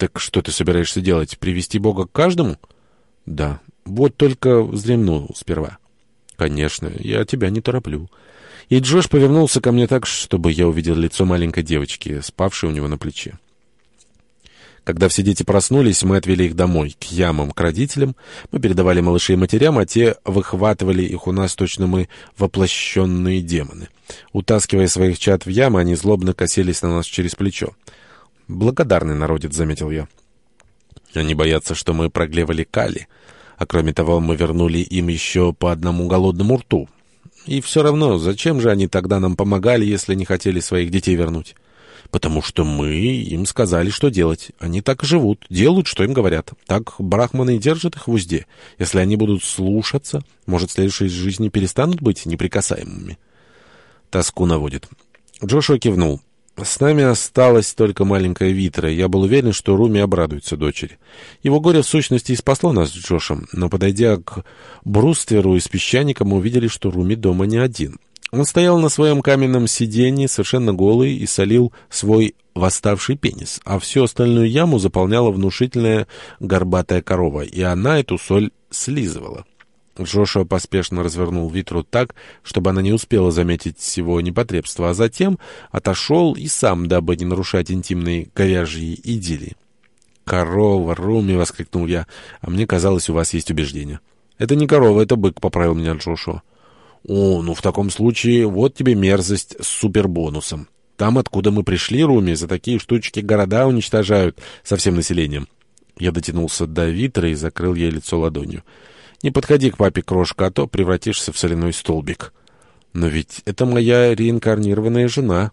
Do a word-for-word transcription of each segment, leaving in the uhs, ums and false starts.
Так что ты собираешься делать? Привести Бога к каждому? Да. Вот только вздремнул сперва. Конечно, я тебя не тороплю. И Джош повернулся ко мне так, чтобы я увидел лицо маленькой девочки, спавшей у него на плече. Когда все дети проснулись, мы отвели их домой, к ямам, к родителям. Мы передавали малышей матерям, а те выхватывали их у нас, точно мы воплощенные демоны. Утаскивая своих чад в ямы, они злобно косились на нас через плечо. «Благодарный народец», — заметил я. Они боятся, что мы проглевали кали, а кроме того мы вернули им еще по одному голодному рту. И все равно, зачем же они тогда нам помогали, если не хотели своих детей вернуть? Потому что мы им сказали, что делать. Они так и живут, делают, что им говорят. Так брахманы и держат их в узде. Если они будут слушаться, может, в следующей жизни перестанут быть неприкасаемыми. Тоску наводит. Джошуа кивнул. С нами осталась только маленькая Витра, и я был уверен, что Руми обрадуется дочери. Его горе в сущности и спасло нас с Джошем, но, подойдя к брустверу из песчаника, мы увидели, что Руми дома не один. Он стоял на своем каменном сиденье, совершенно голый, и солил свой восставший пенис, а всю остальную яму заполняла внушительная горбатая корова, и она эту соль слизывала. Джошуа поспешно развернул Витру так, чтобы она не успела заметить его непотребство, а затем отошел и сам, дабы не нарушать интимной говяжьей идиллии. «Корова, Руми!» — воскликнул я. «А мне казалось, у вас есть убеждения». «Это не корова, это бык», — поправил меня Джошуа. «О, ну в таком случае вот тебе мерзость с супербонусом. Там, откуда мы пришли, Руми, за такие штучки города уничтожают со всем населением». Я дотянулся до Витры и закрыл ей лицо ладонью. «Не подходи к папе, крошка, а то превратишься в соляной столбик». «Но ведь это моя реинкарнированная жена».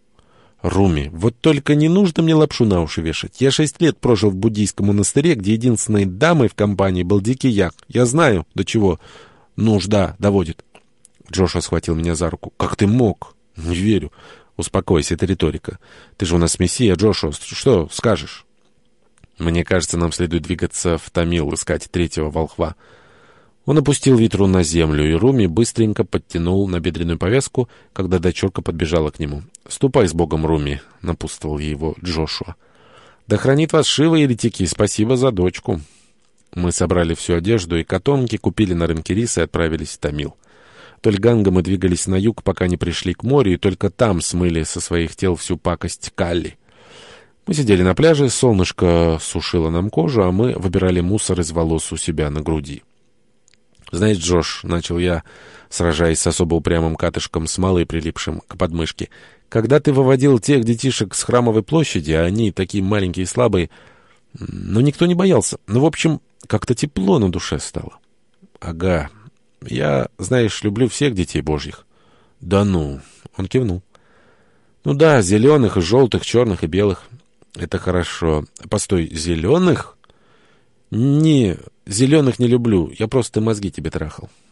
«Руми, вот только не нужно мне лапшу на уши вешать. Я шесть лет прожил в буддийском монастыре, где единственной дамой в компании был дикий yak. Я знаю, до чего нужда доводит». Джошуа схватил меня за руку. «Как ты мог?» «Не верю». «Успокойся, это риторика. Ты же у нас мессия, Джошуа. Что скажешь?» «Мне кажется, нам следует двигаться в Тамил, искать третьего волхва». Он опустил Витру на землю, и Руми быстренько подтянул набедренную повязку, когда дочурка подбежала к нему. «Ступай с Богом, Руми», — напутствовал его Джошуа. «Да хранит вас Шива, еретики, спасибо за дочку». Мы собрали всю одежду и котомки, купили на рынке рис и отправились в Тамил. Вдоль Ганга мы двигались на юг, пока не пришли к морю, и только там смыли со своих тел всю пакость калли. Мы сидели на пляже, солнышко сушило нам кожу, а мы выбирали мусор из волос у себя на груди. «Знаешь, Джош», — начал я, сражаясь с особо упрямым катышком с малой прилипшим к подмышке, «когда ты выводил тех детишек с Храмовой площади, а они такие маленькие и слабые, но никто не боялся. Ну, в общем, как-то тепло на душе стало». «Ага. Я, знаешь, люблю всех детей божьих». «Да ну!» — он кивнул. «Ну да, зеленых и желтых, черных и белых. Это хорошо. Постой, зеленых?» «Не, зеленых не люблю. Я просто мозги тебе трахал».